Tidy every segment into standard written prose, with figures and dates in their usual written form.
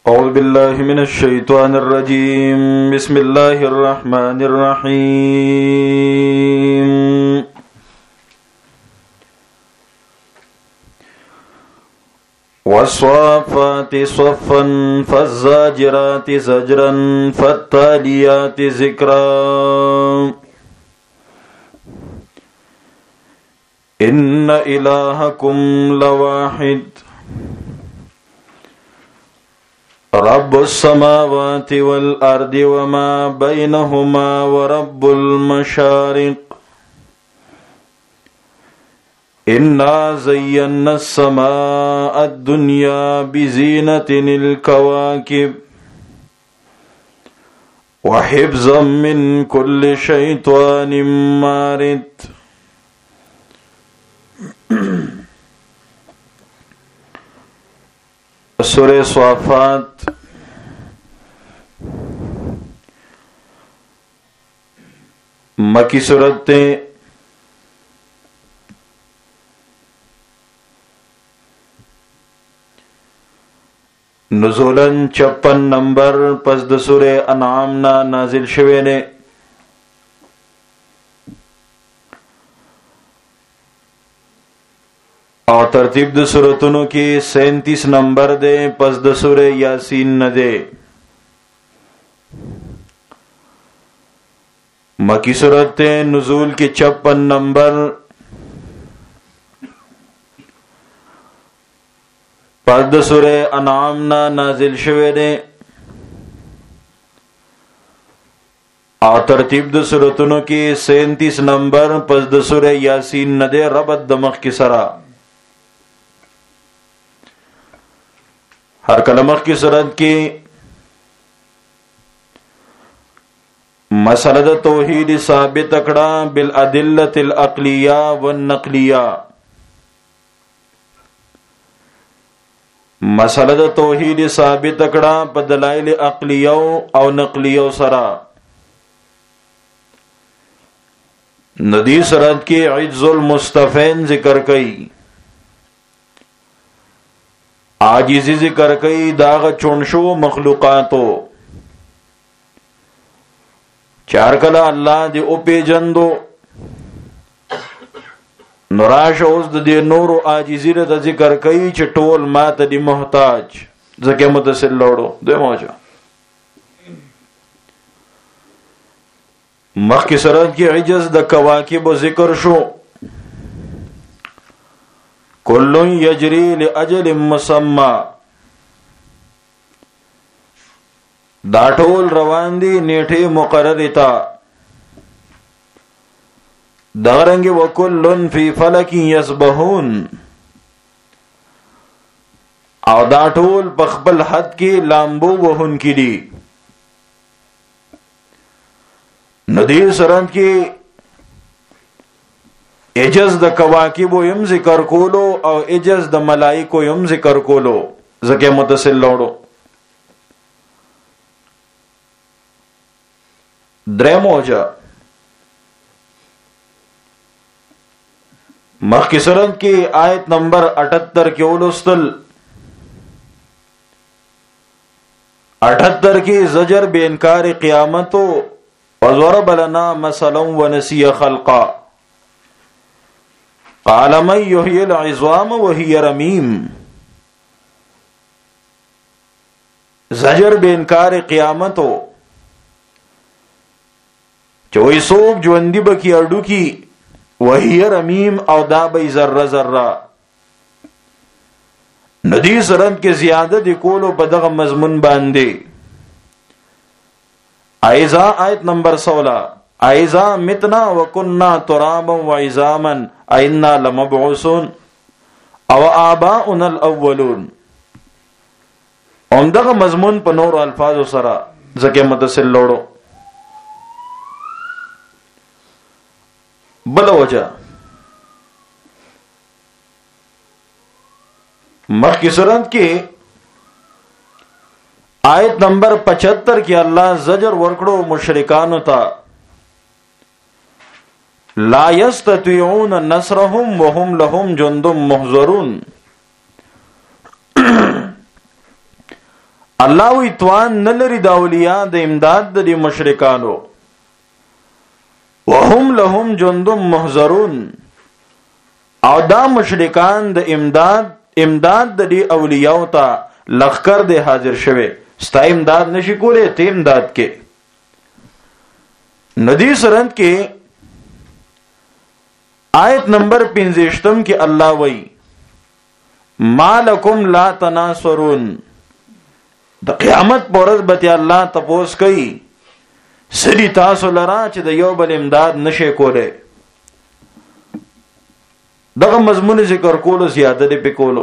औज़ु बिल्लाहि मिनश शैतानिर रजीम। बिस्मिल्लाहिर रहमानिर रहीम। वस्वाफ़ाति स्वफ़्फ़न फ़ज़्ज़ाजिराति ज़ज्रन फ़त्तालियाति ज़िक्रा। इन्न इलाहकुम लवाहिद रब्बुस समावाति वल अर्दि वमा बैनहुमा व रब्बुल मशारिक़। इन्ना ज़य्यन्ना समाअ दुनिया बिज़ीनतिनिल कवाकिब व हिफ़्ज़म मिन कुल्लि शैतानिम मारिद। सूरह स्वाफ़ात मक्की सूरतें नुज़ूलन 56 नंबर पस द सूरह अनआम ना नाजिल शवे ने। और तरतीब द सूरतों की 37 नंबर दे पस द सूरह यासीन न दे। मक्की सूरतें नुज़ूल के 56 नंबर पस द सूरह अनआम ना नाजिल शवे ने। और तरतीब द सूरतों की 37 नंबर पस द सूरह यासीन न दे रबत दमख की सरा। हर कलमख की सूरत की मसलद तौहीद साबित अकड़ा बिल अदिल्लतिल अक़लिया वन नक़लिया। मसलद तौहीद साबित अकड़ा बदलाइल अक़लिया और नक़लिया सरा। नदी सूरत की इज़्ज़ुल मुस्तफ़ैन जिक्र कई। आजिज़ी जिक्र कई दाग चुनशो मखलूकातो। चार कला अल्लाह दे उपे जंदो नराश ओस दे नूर आजिज़ी द जिक्र कई चटोल मात दी मोहताज जके मुतसिल लोड़ो दे मौजा। मख की सरद की इज्जत द कवाकिब जिक्र शो। कुल्लु यजरी लिअजल मुसम्मा। दाठोल रवांदी नेठे मुकर्ररिता। दरंगे वकुल्लुन फी फलकी यसबहून। और दाठोल पखबल हद की लाम्बो वहुन की दी। नदीर सरंद की इजज द कवाकिबो यम जिक्र कोलो और इजज द मलाइको यम जिक्र कोलो जके मुतसिल लोड़ो। द्रेमोजा मख की सूरत की आयत नंबर 78 के उलुस्तल 78 की ज़जर बेनकार क़ियामतो वज़रब लना मसलन व नसिय खल्क़ा। क़ाल मन युह्यिल इज़्ज़ाम व हिय रमीम। ज़जर बेनकार क़ियामतो चोई सोक ज्वंदी बकी अडू की वही रमीम और दाबई जर्रा जर्रा। नदी सरंद के जियादत कोलो बदग मजमुन बांधे। आयजा आयत नंबर 16 आयजा मितना व कुन्ना तुराबन व इज़ामन इन्ना लमबऊसून अव आबाउनल अव्वलून। उमदग मजमुन पनोर अल्फाज सरा जके मुतसिल लोड़ो। बल वजह मख की सूरत की आयत नंबर 75 की अल्लाह जजर वर्कड़ो मुशरिकान था। ला यस्ततिऊन नसरहुम व हुम लहुम जुंदुम मुहज़रून। الله وی توان نلری د اولیاء د امداد د مشرکانو وهم لهم جند محضرون او دا مشرکان د امداد د اولیاء ته لخر د حاضر شوه ستا امداد نشي کوله ته امداد کې ندی سرند کې آیت نمبر 65 کې الله وی مالکم لا تناصرون د قیامت پرځ به الله تپوس کوي سړي تاسو لرا چې د یو بل امداد نشي کوله دغه مضمون ذکر کولو زیاده دی پکولو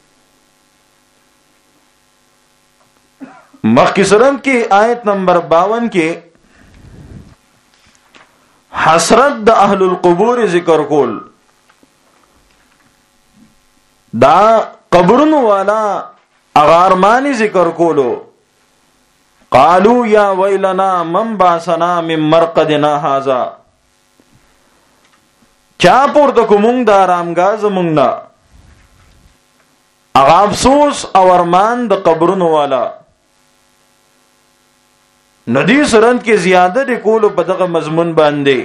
مخکې سرند کې آیت نمبر 52 کې حسرت د اهل القبور ذکر کول دا قبرونو والا اغارمانی ذکر کولو قالو یا ویلنا من باسنا من مرقدنا هذا چا پورته کومنګ د آرامګاه زمونږ نه اغا افسوس او ارمان د قبرونو والا ندی سرند کې زیاده د کولو په دغه مضمون باندې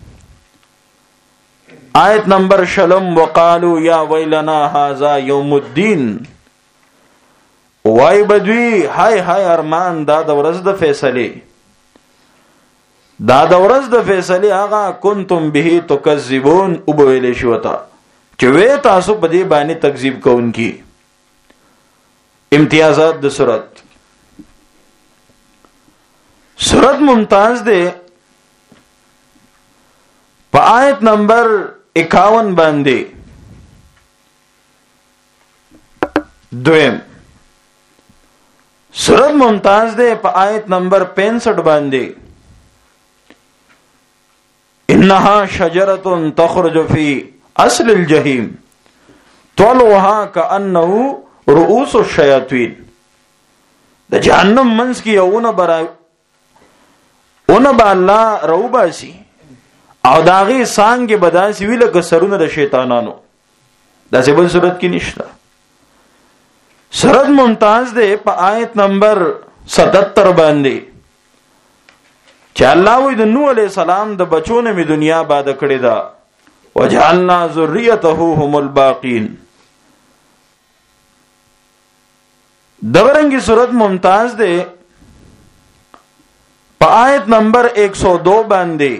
آیت نمبر 6 وقالو یا ویلنا هذا یوم الدین وای بدوی هاي هاي ارمان دا د ورځ د فیصله دا د ورځ د فیصله هغه کنتم به تکذبون او بویل شوتا چې وې تاسو په دې باندې تکذیب کوونکی امتیازات د سورت ممتاز دے په آیت نمبر 51 باندې دویم سورت ممتاز دے په آیت نمبر 65 باندې انها شجرة تخرج في اصل الجحيم طلعها كأنه رؤوس الشياطين د جهنم منس کی یوونه برای اون با الله روباسي او داغي سانګه بداسي ویل ک سرونه د شیطانانو دا څه بل صورت کې نشته سورت ممتاز ده په آیت نمبر 77 باندې چې الله وې د نوح عليه السلام د بچونه می دنیا باد کړی دا وجعلنا ذريته هم الباقين دغرنګي سورت ممتاز ده په آیت نمبر 102 باندې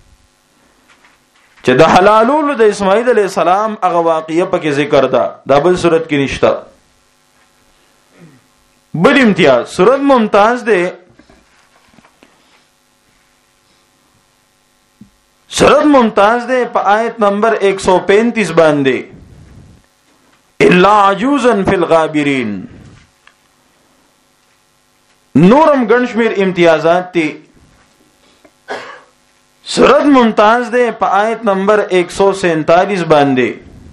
چې د حلالولو د اسماعیل علیہ السلام هغه واقعیه پکې ذکر ده دا بل صورت کې نشته بل امتیاز صورت ممتاز ده صورت ممتاز ده په آیت نمبر 135 باندې الا عجوزا فی الغابرین نورم گنشمیر امتیازات تی سورت ممتاز دے پا آیت نمبر 147 باندے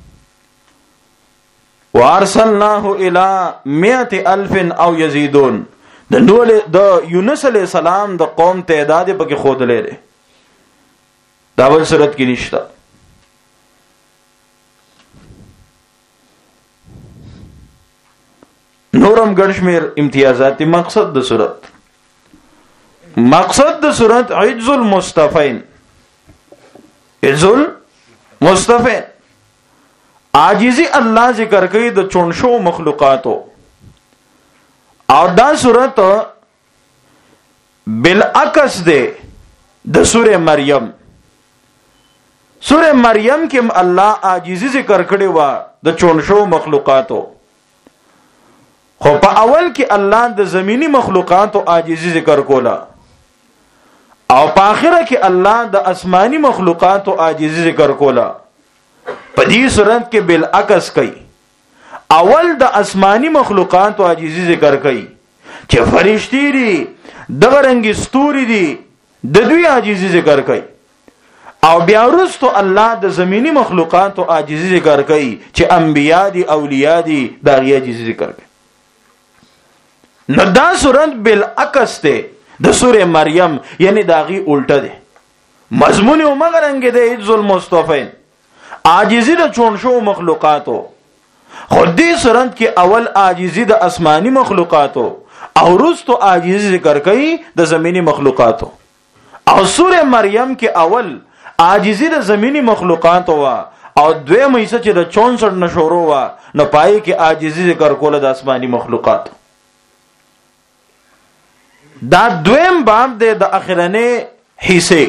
وارسلناہ الى 100,000 او یزیدون د یونس علیہ السلام د قوم تعداد پاکی خود لے رے داول سورت کی نشتہ نورم گنشمیر امتیازاتی مقصد د صورت عجز المصطفین عاجزی اللہ ذکر کئی د چونشو مخلوقاتو او دا صورت بالعکس دے د سورہ مریم کم اللہ عاجزی ذکر کړي وا د چونشو مخلوقاتو خو په اول کې الله د زمینی مخلوقاتو عاجزی ذکر کولا او په اخره کې الله د آسمانی مخلوقاتو عاجزی ذکر کولا په دې صورت کې بالعکس کوي اول د آسمانی مخلوقاتو عاجزی ذکر کوي چې فرشتي دي دغه رنګي ستوري دي د دوی عاجزی ذکر کوي او بیا وروسته الله د زمینی مخلوقاتو عاجزی ذکر کوي چې انبیا دي اولیاء دي دا عاجزی ذکر کوي نو دا صورت بالعکس ته د سوره مریم یعنی داغي الټه ده مضمون او مغرنګ ده عجز المصطفین عاجزی د چونشو مخلوقاتو خو دې صورت کې اول عاجزی د آسمانی مخلوقاتو او رستو عاجزی ذکر کوي د زمینی مخلوقاتو. او سوره مریم کې اول عاجزی د زمینی مخلوقاتو وا او دویم ایسه چې د 64 نشورو وا نو پای کې عاجزی ذکر کوله د آسمانی مخلوقاتو. دا دویم باب د اخرنه حصے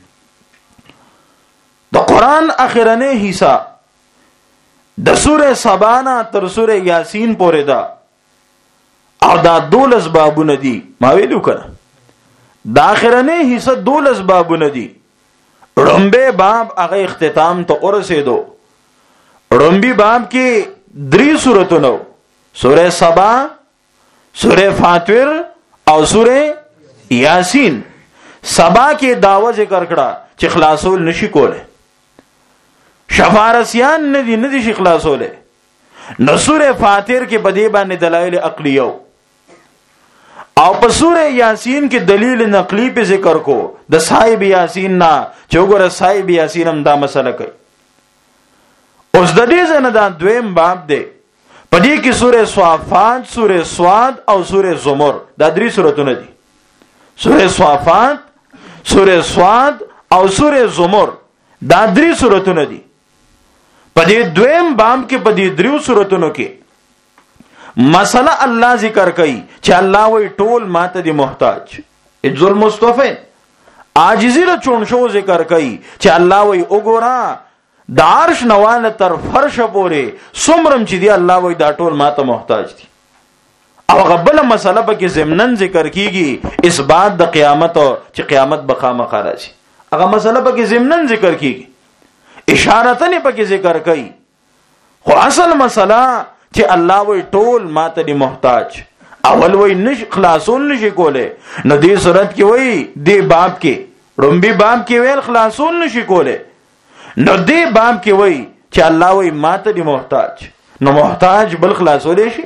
د قران اخرنه حصہ د سوره سبا نه تر سوره یاسین پورې ده او دا 12 بابونه دي. ما ویلو کړه د اخرنه حصہ 12 بابونه دي. رمبه باب هغه اختتام ته ورسېدو. رمبي باب کې 3 سورته سوره سبا، سوره فاطر او سوره یاسین. سبا کې داوا ذکر کړه چې خلاصول نشي کوله، شفارسیان ندی شي خلاصوله. نو سوره فاطر کې بدی باندې دلایل عقلیو او په سوره یاسین کې دلیل نقلی په ذکر کو د صاحب یاسین نا چې وګوره صاحب یاسین هم دا مسله کوي. اوس د دې ځنه دا دویم باب دی. په دې کې سوره صافات، سوره صاد او سوره زمر دا 3 سورتونه دي. سوره صافات، سوره صاد او سوره زمر دا 3 سورتونه دي. په دې دویم باب کې په دې 3 سورتونو کې مسله الله ذکر کوي چې الله وی ټول ماته دی محتاج. عز المصطفین عاجزی له چونشو ذکر کوي چې الله وی وګورا د عرش نواله تر فرش پورې سمرم چې دی الله وی دا ټول ماته محتاج دي. او غبل مسله په کې ضمنن ذکر کیږي اثبات د قیامت او چې قیامت بخامخ راځي. هغه مسله په کې ضمنن ذکر کیږي، اشارتن په کې ذکر کوي. خو اصل مسله چې الله وی ټول ماته دی محتاج. اول وی نش خلاصون نشي کوله. نو دې صورت کې وی دې باب کې رمبي باب کې ویل خلاصون نشي کوله. نو دې باب کې وی چې الله وی ماته دی محتاج. نو محتاج بل خلاصولې شي؟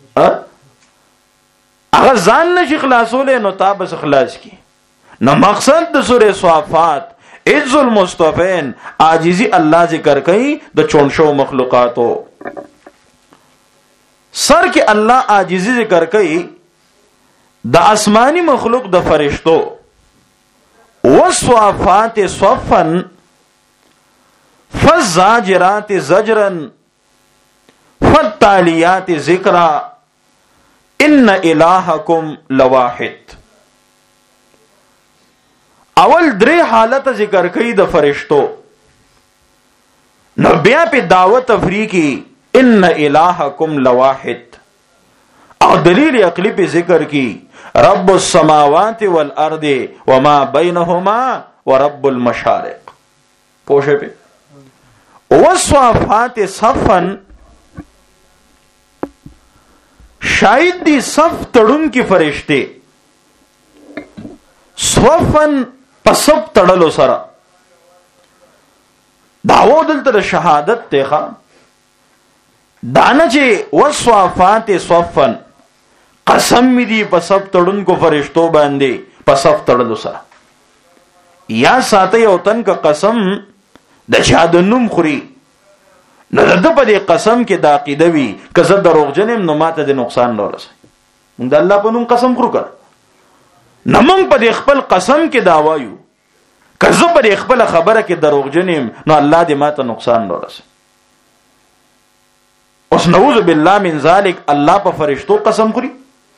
هغه ځان نشي خلاصولې نو تاب بس خلاص کی. نو مقصد د سوره صافات عز المصطفین عاجزی الله ذکر کوي د چونشو مخلوقاتو. سر کې الله عاجزی ذکر کوي د آسمانی مخلوق د فرشتو. والصافات صفا فالزاجرات زجرا فالتاليات ذکرا ان الہکم لواحد. اول 3 حالت ذکر کوي د فرشتو. نو بیا په دعوت تفریقی ان الہکم لواحد او دلیل عقلی په ذکر کی رب السماوات والارض وما بینهما ورب المشارق. پوښه په وصفات صفن شاید دی صف تړون کی فرشتے صفن پسب تړلو سره داو دلته شهادت ته دانه چې وصفات صفن قسم می دی پسب تړون کو فرشتو باندې پسب تړلو سره. یا ساته یو تن کا قسم د چا د نوم خوري نو د په دې قسم کې د عقیده وی کزه دروغجنم نو ماته د نقصان نه رسي. د الله په نوم قسم خورو کړ نو موږ په دې خپل قسم کې دا وایو کزه په دې خپل خبره کې دروغجنم نو الله دې ماته نقصان نه رسي. اوس نعوذ بالله من ذلک الله په فرشتو قسم خوري؟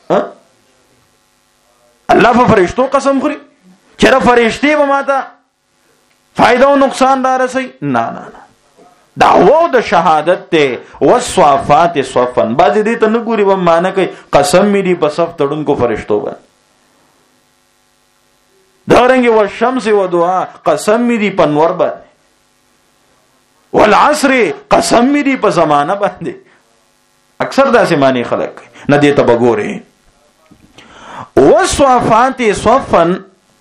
الله په فرشتو قسم خوري؟ چېرې فرشتي به ماته فائدہ او نقصان دار رسي؟ نه نه نه. دعوه د شهادت ته وصفات صفن باز دې ته نه ګوري و معنی کوي قسم می دی په صف تړون کو فرشتو باندې. دارنګ و شمس و دعا قسم می دی په نور باندې. والعصر قسم می دی په زمانہ باندې. اکثر داسې معنی خلک نه دې ته بګوري. وصفات صفن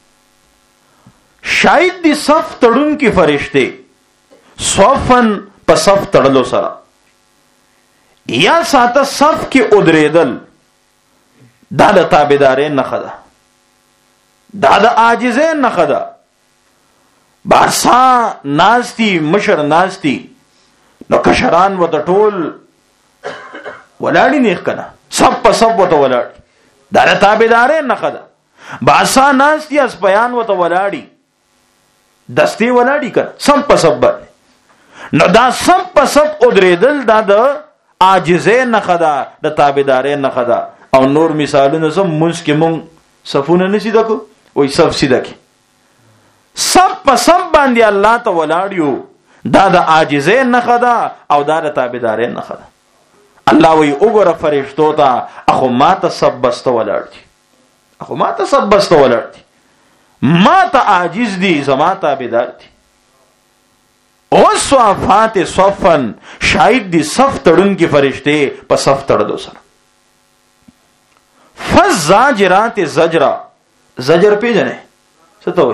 شاید دی صف تړون کی فرشته صفن په صف تړلو سره یا ساته صف کې ودرېدل دا د تابعدارۍ نه خده، دا د عاجزۍ نه خده. بارسا ناستی مشر ناستی نو کشران و د ټول ولاړی نیخ کنه سب په سب و ته ولاړ دا د تابعدارۍ نښه ده. باسا ناستي اسپیان ورته ولاړي دستې ولاړي کړه سم په سب باندې. نو دا سم په سب ودرېدل دا د عاجزۍ نښه ده، د تابعدارۍ نښه ده. او نور مثالونه سم منځ کې مونږ صفونه نه سیده کو وای صف سیده کې سب په سب باندې الله ته ولاړیو، دا د عاجزۍ نښه ده او دا د تابعدارۍ نښه ده. الله وی وګوره فرشتو ته اخو ما ته سب بسته ولاړ دي، اخو ما ته سب بسته ولاړ دي، ما ته عاجز دي، زما تابعدار دي. وصفات صفن شاید دي صف تړون کې فرشته په صف تړلو سره. فزاجرات زجرا، زجر پیژنې څه ته وای؟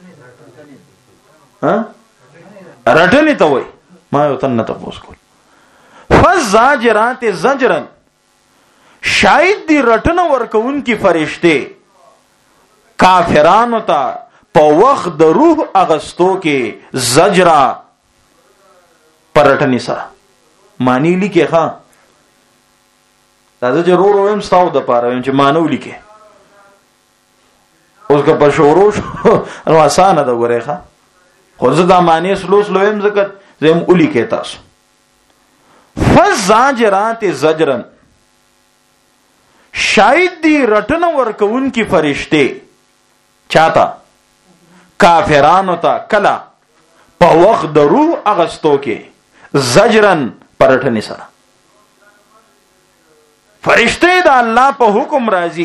ها رټنې ته وای. ما یو تن ته پوس کول. فزاجرات زجرن شاید دی رټنه ورکون کی فرشته کافرانو ته په وخت د روح اغستو کې زجرا پرټنی سره معنی لیکه ښا دا ضرور ویم ستاو د پاره چې مانو لیکه اوس که په شورو نو اسانه ده ګوره ښا خو زه دا معنی سلوس لویم ځکه زم اولی کې تاسو. فزاجرات زجرن شاید دی رټنه ورکون کی فرشته چاته کافرانو ته کلا په وخت د روح اغستو کې زجرن پرټنی سره. فرشته د الله په حکم راځي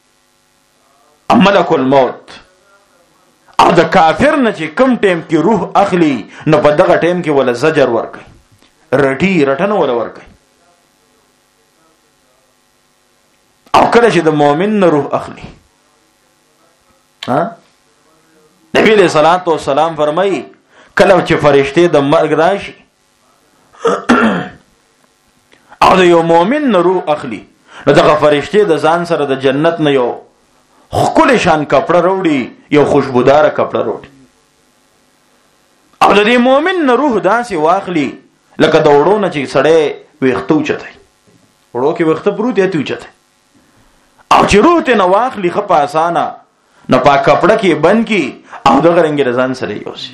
ملک الموت او د کافر نه چې کم ټیم کې روح اخلي نو په دغه ټیم کې ولا زجر ورکي رټنه ولا ورکي. او کله چې د مؤمن نه روح اخلي نبی علیہ الصلوۃ والسلام فرمایي کله چې فرشته د مرګ راشي او د یو مؤمن نه روح اخلي نو دغه فرشته د ځان سره د جنت نه یو خپل شان کپڑا وروړي، یو خوشبودار کپڑا وروړي او د دې مؤمن نه روح داسې واخلي لکه د وړو نه چې سړی ویختو چته وړو کې ویخته پروت دی چته او چې روح ته نه واخلي خپ اسانه نه پاک کپڑا کې بند کی او دغه رنګ رضان سره یوسي.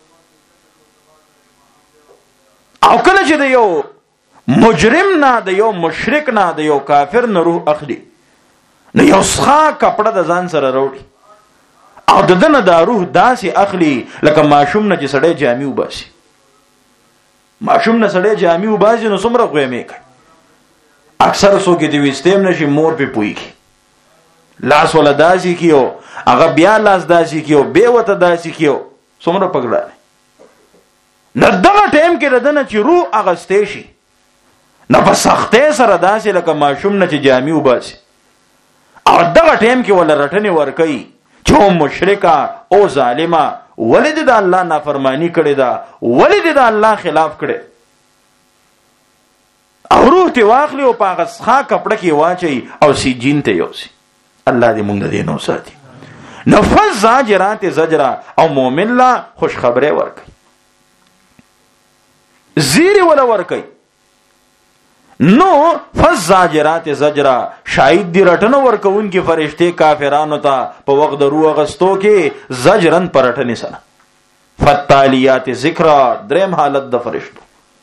او کله چې د یو مجرم نه د یو مشرک نه د یو کافر نه روح اخلي نو یو ښه کپڑا د ځان سره وروړي او دنه د روح داسې اخلي لکه ماشوم نه چې سړی جامې وباسي. ماشوم نه سړی جامې وباسي نو څومره غوېمې کوي. اکثر څوک دې وستیم نشي مور په پويږي لاس ولا داسي کیو هغه بیا لاس داسي کیو به وته داسي کیو څومره پګړای. نو دغه ټیم کې ردنه چې روح اغستې شي نه په سختۍ سره داسې لکه ماشوم نه چې جامې وباسي او دغه ټیم کې ولا رټنې ورکي چې مشرکا او ظالما ولید د الله نافرمانی کړي دا ولید د الله خلاف کړي او روح ته واخلي او پاغه ښه کپڑا کې واچي او سجین ته یوسي. الله دې مونږ دې نو ساتي. نفس زاجرات زجرا او مؤمن لا خوش خبره ورکي زیر ولا ورکي نو فزاجرات زجرا شاید دی رټنه ورکون کې فرشته کافرانو ته په وخت د روح غستو کې زجرن پرټنې سره. فتالیات ذکر دریم حالت د فرشتو.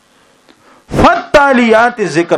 فتالیات ذکر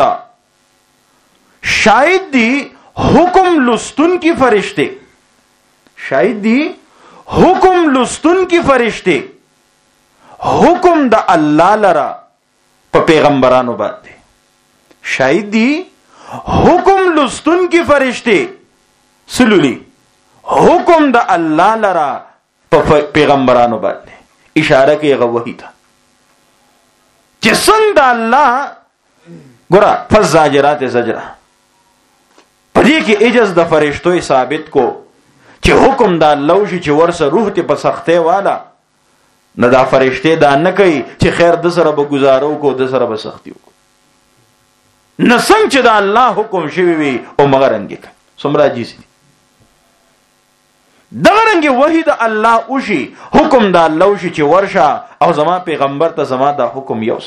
شاید دی حکم لستون کی فرشته، شاید دی حکم لستون کی فرشته حکم د الله لرا په پیغمبرانو باندې. شاید دی حکم لستون کی فرشتے سلولی حکم دا اللہ لرا پیغمبرانو باندې اشاره کوي هغه وحی ته چې څنګه دا الله ګوره فزاجرات زجرا پدې کې اجز د فرشتو ثابت کو چې حکم دا الله شي چې ورسه روح ته په سختۍ والا نه دا فرشته دا نه کوي چې خیر د سره به گزارو کو د سره به سختی وکړو نه څنګه چې دا الله حکم شوی وي او مغرنګ کوي سمرا جی سي دغرنګ وحی د الله او شي حکم د الله او شي چې ورشه او زما پیغمبر ته زما دا حکم یوس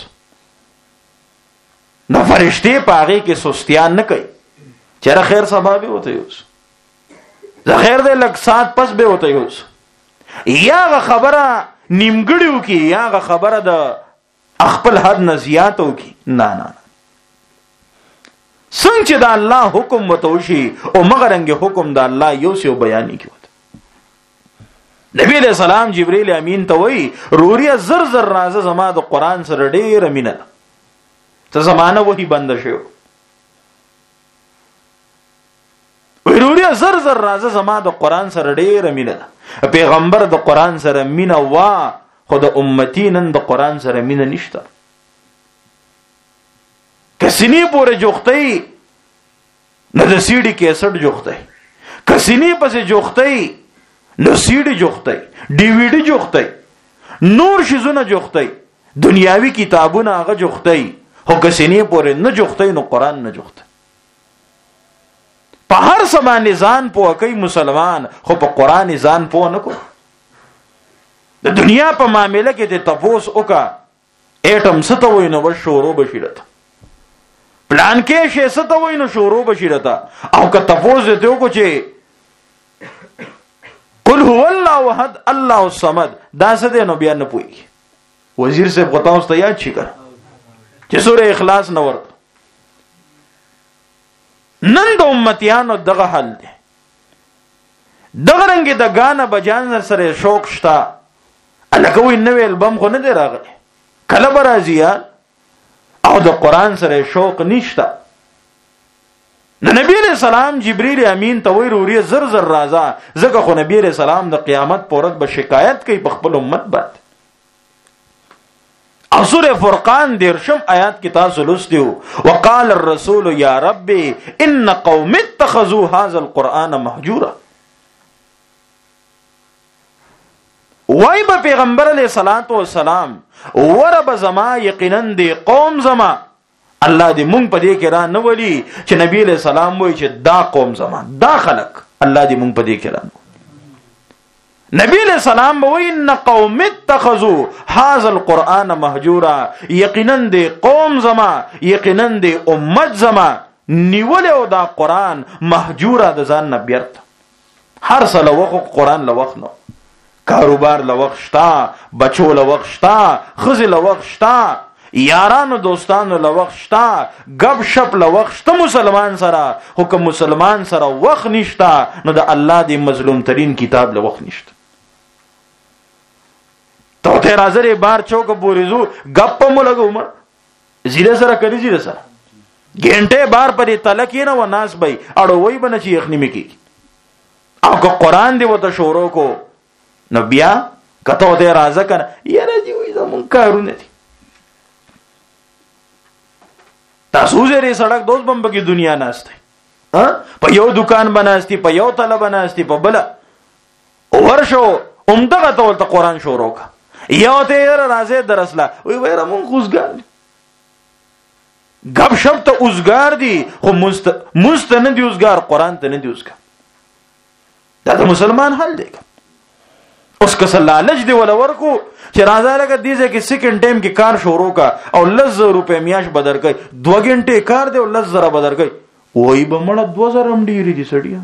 نو فرشته پاغه کې سستیان نه کوي چېر خیر سبب وته یوس خیر دې لک سات پس به وته یوس یا خبره نیمګړیو کی یا خبره د خپل حد نه زیاتو کی نه څنګه چې د الله حکم وتوشي او مغرنګ حکم د الله یو څو بیان کی وته نبی علیہ السلام جبرئیل امین ته وی روریا زر زر راز زما د قران سره ډیر مینه ته زمانہ وਹੀ بند شو وروریا زر زر راز زما د قران سره ډیر مینه پیغمبر د قران سره مینه وا خو د امتی نن د قران سره مینه نشته کسینی پورې جوختي نه د سیډي کیسټ جوختي کسینی پسې جوختي نو سیډي جوختي ډي وي ډي جوختي نور شیزونه جوختي دنیاوی کتابونه هغه جوختي هو کسینی پورې نه جوختي نو قران نه جوختي په هر سما نزان په کوي مسلمان خو په قران نزان په نه کو د دنیا په معاملې کې د تفوس اوکا اټم ستو وینو ور شورو بشیرت پلان کې شې ستو وینو شورو بشیرت او که تفوس ته کو چې قل هو الله احد الله الصمد دا څه دی نو بیا نه پوي وزیر صاحب غتاوس ته یاد شي کړ چې سورې اخلاص نه ورته نن د امتیانو دغه حل دی دغه رنګ د غانا بجان سره شوق شتا الکوي نوې البم خو نه دی راغلی کله برازیا او د قران سره شوق نشتا نبی علیہ السلام جبرئیل امین ته وی روري زر زر رازا زکه خو نبی علیہ السلام د قیامت پورت به شکایت کوي په خپل امت باندې او سورہ فرقان دیرشم آیات کی تاسو لوستیو وقال الرسول یا ربی ان قوم اتخذوا هذا القرآن مهجورا وای با پیغمبر علیہ الصلوۃ والسلام ورب زما یقینا دی قوم زما الله دې مونږ په دې کې را نه ولي چې نبی علیہ السلام وای چې دا قوم زما دا خلق الله دې مونږ په دې کې را نبی علیہ السلام وای ان قوم اتخذوا هذا القرآن مهجورا یقینا دی قوم زما یقینا دی امت زما نیولو دا قرآن مهجورا د ځان نه بیرته هر سله وخت قرآن لوخت نو کاروبار لوخت شتا بچو لوخت شتا خزي لوخت شتا یارانو دوستانو لوخت شتا غب شپ لوخت شتا مسلمان سره حکم مسلمان سره وخت نشتا نو د الله دی مظلوم ترین کتاب لوخت نشتا تو ته راځره بار چوک پوریزو غپ مو لګو عمر زیره سره کړی زیره سره ګنټه بار پرې تلکی نه و ناس بای اړو وای بنه چې یخنی مکی او که قران دی وته شورو کو نو بیا کته ته راځه کنه یاره دی وای زمون کارونه دي تاسو زری سړک دوست بمب کی دنیا ناشته په یو دکان بناستی په یو تله بناستی په بل ورشو عمدغه ته قرآن شروع کا یو ته راځه درسله وای وای مون خوزګار غب شپ ته اوسګار دي خو مستند دي اوسګار قرآن ته نه دي اوسګار دا د مسلمان حل دی اوس که لالچ دی ولا ورکو چې راځه لګه دیږي کې سیکنډ ټایم کې کار شروع کا او 100 روپے میاش بدر کوي 2 غنټه کار دی او 100 بدر کوي وای بمړه 2000 هم ډیری دي سړیا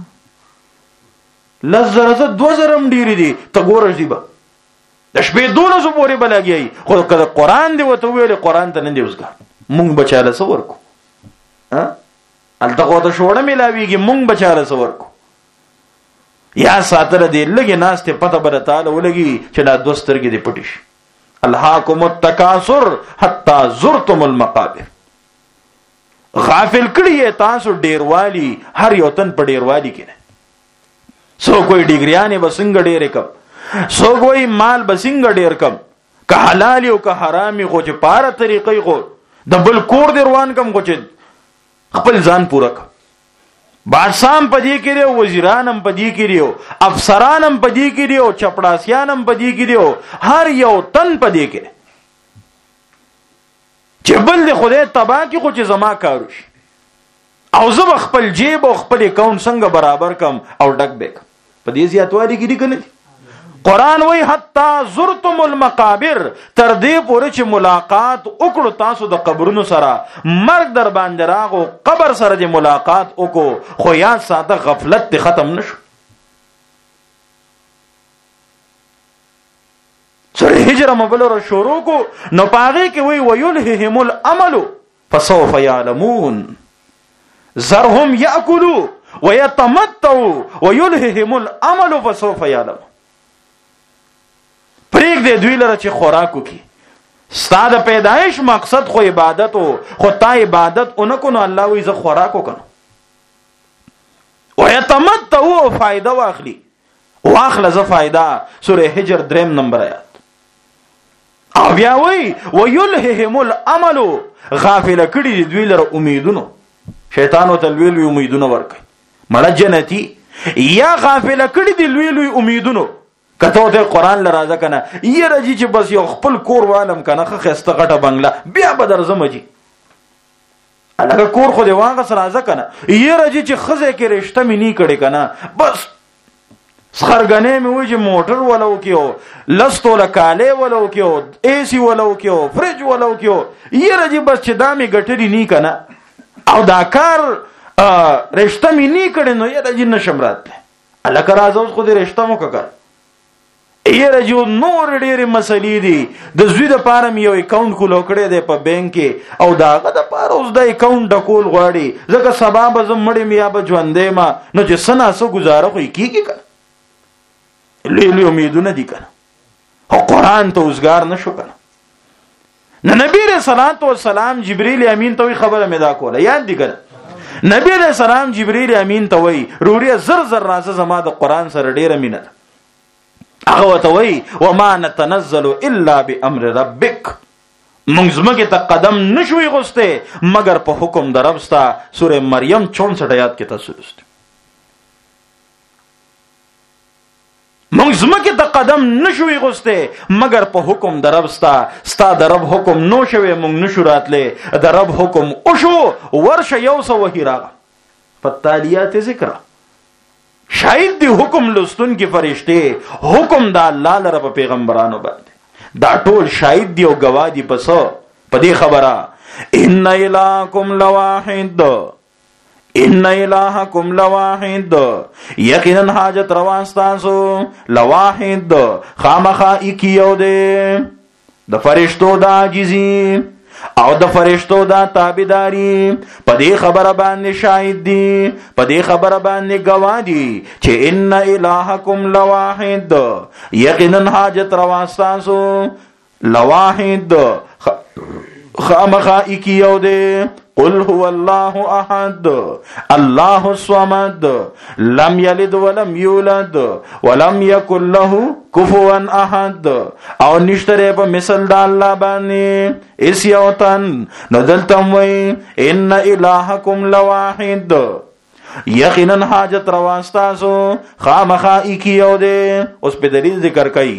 100 2000 هم ډیری دي ته ګورځ دی به د شپې 200 پورې بلګي خو کله قرآن دی وته ویل قرآن ته نه دی اوسګار مونږ بچاله سور کو ها الته ته شوړه ملاویږي مونږ بچاله سور کو یا ساتره دی لګي ناس ته پته بر تعالی ولګي چې دا دوسترګي دی پټیش الهاکم التکاثر حتا زرتم المقابر غافل کړی تاسو ډیروالی هر یو تن په ډیروالی کې نه سو کوئی ډیګریانه بسنګ ډیر کم سو کوئی مال بسنګ ډیر کم که حلال او که حرامي خو چې پاره طریقې خو د بل کور دروان کم خو چې خپل ځان پورا کړ بادشاہم پدې کړو وزیرانم پدې کړو افسرانم پدې کړو چپړاسیانم پدې کړو هر یو تن پدې کړ چې بل له خدای تبا کې خو چې زما کاروش او زه خپل جیب او خپل اکاونټ څنګه برابر کم او ډک بیک پدې زیاتوالي کې دي کنه قرآن وی حتی زرتم المقابر تر دې پورې چې ملاقات وکړو تاسو د قبرونو سره مرګ در باندې راغو قبر سره د ملاقات وکړو خو یا ساده غفلت ته ختم نشو هجر مبلور شروع کو نو پاغه کې وی ويلههم الامل فسوف يعلمون ذرهم ياكلوا ويتمتعوا ويلههم الامل فسوف يعلمون. پریک دې دوی لره چې خوراکو کی ستاد پیدایش مقصد خو عبادت خو تا عبادت اونکو نو الله وی ز خوراکو کنه ويتمتعوا فائدہ واخله ز فائدہ. سوره حجر 3 نمبر آیات. او بیا وی ويلههم الامل غافل کړي دوی لره امیدونو. شیطان او تلویل امیدونو ورکي مړه جنتی یا غافل کړي دی لوی امیدونو. کته ته قران لراځه کنه یې راځي چې بس یو خپل کور والم کنه خسته غټه بنگله بیا به درځم جی الګه کور خو دی واغه سره راځه کنه یې راځي چې خزه کې رشتہ مې نه کړي کنه بس سخرګنې مې وې چې موټر ولو کېو لستو لکاله ولو کېو اے سی ولو کېو فرج ولو کېو یې راځي بس چې دامي ګټري نه کنه او دا کار رشتہ مې نه کړي نو یې راځي نشم راته الګه راځو خو دې رشتہ مو کړ یې رجو نور ډېرې مسلې دي. د زوی د پاره مې یو اکاونټ کولو کړی دی په بانک کې او داغه د پاره اوس د اکاونټ ډکول غواړي ځکه سبا به زه مړی مې یا به ژوندی ما نو چې څه ناسه ګزاره خو یې کېږي که لوی امیدونه دي که نه خو قرآن ته اوزګار نه شو که نه. نبی علیه الصلاة والسلام جبریل امین ته وی خبره مې دا کوله یاد دي که نه. نبی علیه السلام جبریل امین ته وی روریا زر زر راځه زما د قرآن سره ډېره مینه ده. هغه وته وی وما نتنزل الا بامر ربک موږ زمکه ته قدم نشوي غسته مگر په حکم در رب ستا. سوره مریم 64 آیات کې تاسو لوستئ. موږ زمکه ته قدم نشوي غسته مگر په حکم در رب ستا در رب حکم نو شوي موږ نشو راتله در رب حکم او شو ورشه یو سو وهیرا فتالیات ذکر شاید دی حکم لستون کی فرشته حکم دا الله لره په پیغمبرانو باندې دا ټول شاید دی او گواه دی پس په دې خبره ان الهکم لواحد ان الهکم لواحد یقینا حاجت روانستاسو لواحد خامخا اکیو دی د فرشتو دا عاجزی او د فرشتو دا تابعداري په دې خبره باندې شاهد دي په دې خبره باندې گواه دي چې ان الهکم لواحد یقینا حاجت رواستاسو لواحد خامخا اکیو دی. قل هو الله احد الله الصمد لم يلد ولم يولد ولم يكن له كفوا احد. او نشتره په مثل د الله باندې اس یو تن نو دلتم وی ان الهکم لواحد یقینا حاجت رواستاسو خامخا اکیو دی. اوس په دلیل ذکر کوي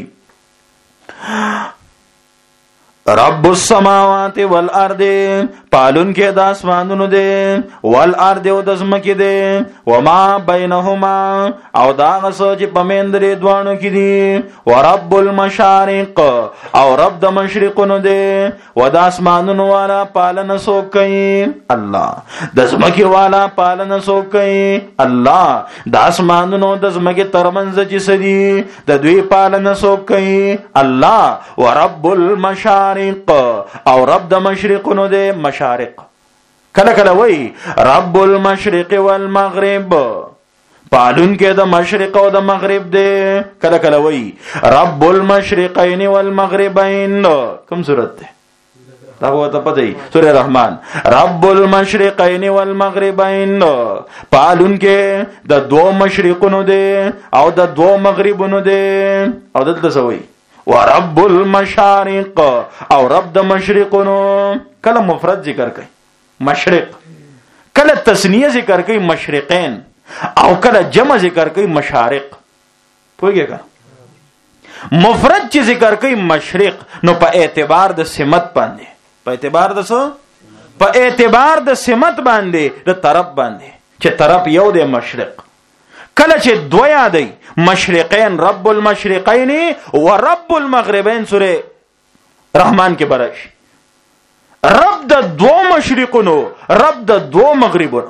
رب السماوات والارض پالون کې د اسمانونو دی والارض او د زمکې دی وما بینهما او دا غسو چې پمندرې دوانو کې دي ورب المشارق او رب د مشرقونو دی و د اسمانونو والا پالنه څوک کوي الله د زمکې والا پالنه څوک کوي الله د اسمانونو د زمکې ترمنځ چې سدي د دوی پالنه څوک کوي الله ورب المشارق او رب د مشرقونو دی مشارق کله کله وای رب المشرق والمغرب پالون کې د مشرق او د مغرب دی کله کله وای رب المشرقین والمغربین کوم صورت ده دا وته پدې سورہ رحمان رب المشرقین والمغربین پالون کې د دو مشرقونو دی او د دو مغربونو دی او دلته سوي ورب المشارق او رب د مشرقونو کله مفرد ذکر کوي مشرق کله تثنیه ذکر کوي مشرقین او کله جمع ذکر کوي مشارق پوهیږئ که مفرد چې ذکر کوي مشرق نو په اعتبار د سمت باندې په اعتبار د څه په اعتبار د سمت باندې د طرف باندې چې طرف یو دی مشرق کله چې دویا دی مشرقین رب المشرقین و رب المغربین سوره رحمان کې برش رب د دو مشرقونو رب د دو مغربونو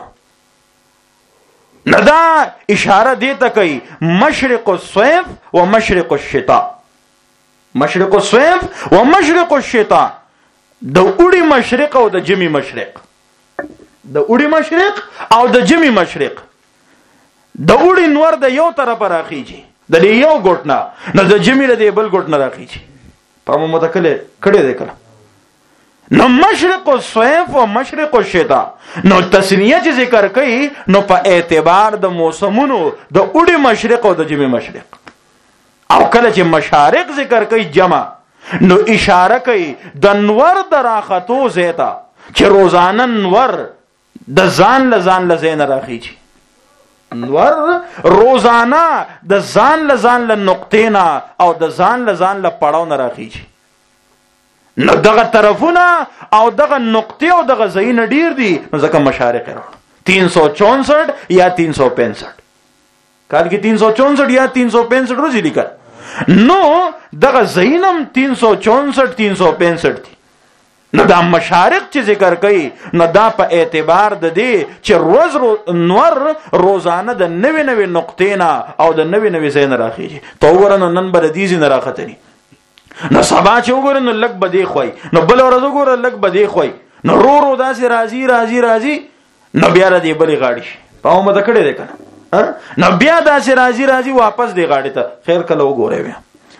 ندا اشاره دیتا کوي مشرق الصيف و مشرق الشتاء مشرق الصيف و مشرق الشتاء، د اوړي مشرق او د جمی مشرق، د اوړي مشرق او د جمی مشرق. د اوړي نور د یو طرف راخیږي د یو ګټ نه، نو د جمی له بل ګټ نه راخیږي. په مو متکله کړه دې کړه. نو مشرق الصيف و مشرق الشتاء، نو تسنیه چې ذکر کوي نو په اعتبار د موسمونو د اوړي مشرق او د جمی مشرق. او کله چې مشارق ذکر کوي جمع، نو اشاره کوي د نور دراختو زیتا چې روزانه نور د ځان له زین راخیږي. نور روزانه د ځان له نقطینا او د ځان له پړاو نه راخیږي. نو دغه طرفونه او دغه نقطې او دغه ځایونه ډیر دي، نو ځکه مشارق راوړ 364 یا 365 کال کې 364 یا 365 ورځې لیکل. نو دغه ځایونه 364 365 دي. نو دا مشارق چې ذکر کوي نو دا په اعتبار د دې چې روز نور روزانه د نوې نقطې نه او د نوې ځای نه راخیږي. تو ورنه نن بل دې نه راختري، نو سبا چې وګورئ نو لګ بدی خوای، نو بل ورځ وګورئ لګ بدی خوای، نو رو داسې راځي نو بیا را دی بلې غاړي شي. په مو د کړه دې کنه، نو بیا داسې راځي واپس دی غاړي ته. خیر کله وګورئ بیا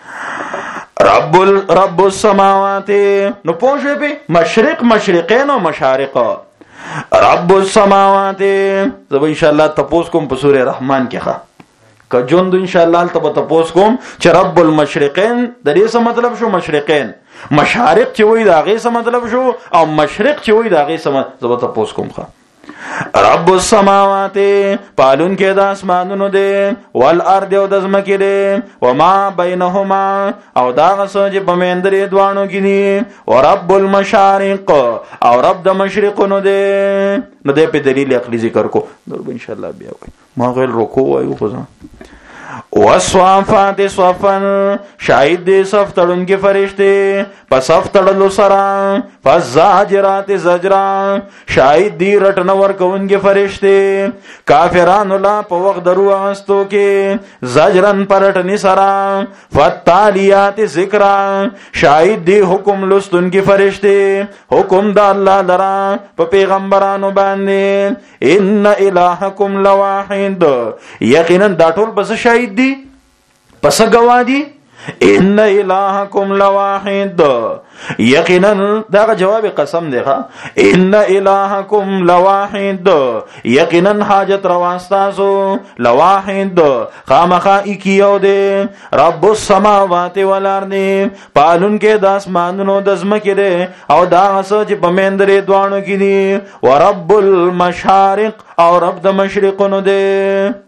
رب السماوات، نو پوښې په مشرق مشرقین او مشارق. رب السماوات زه ان شاء الله تاسو کوم په سوره رحمان کې ښه کجوند ان شاء الله ته تاسو کوم چې رب المشرقین د دې څه مطلب شو، مشرقین مشارق چې وای دا غي څه مطلب شو، او مشرق چې وای دا غي څه مطلب تاسو کوم ښه. رب السماوات پالون کې د اسمانونو دی، والارض او د زمکې دی، وما بینهما او دا غسو چې په مندرې دوانو کې دي، ورب المشارق او رب د مشرقونو دی. نو دې په دلیل عقلی ذکر کو نور ان شاء الله بیا وای ما غل رکوع وایو خو وصفات صفن شاهد دې صف تړون کې فرشته په صف تړلو سره، فزاجرات زجرا شاهد دې رټن ور کوون کې فرشته کافرانو لا په وخت درو واستو کې زجرن پرټنی سره، فتالیات ذکرا شاهد دې حکم لستون کې فرشته حکم د الله لرا په پیغمبرانو باندې. ان الہکم لواحد یقینا دا ټول بس شاهد دي پس گوادی. ان الہکم لواحد یقینا دا جواب قسم دی ها. ان الہکم لواحد یقینا حاجت رواستاسو لواحد خامخا اکیو دی. رب السماوات والارض پالون کې د اسمانونو د زمکې دی او دا څه چې په مندرې دوانو کې دي، ورب المشارق او رب د مشرقونو دی.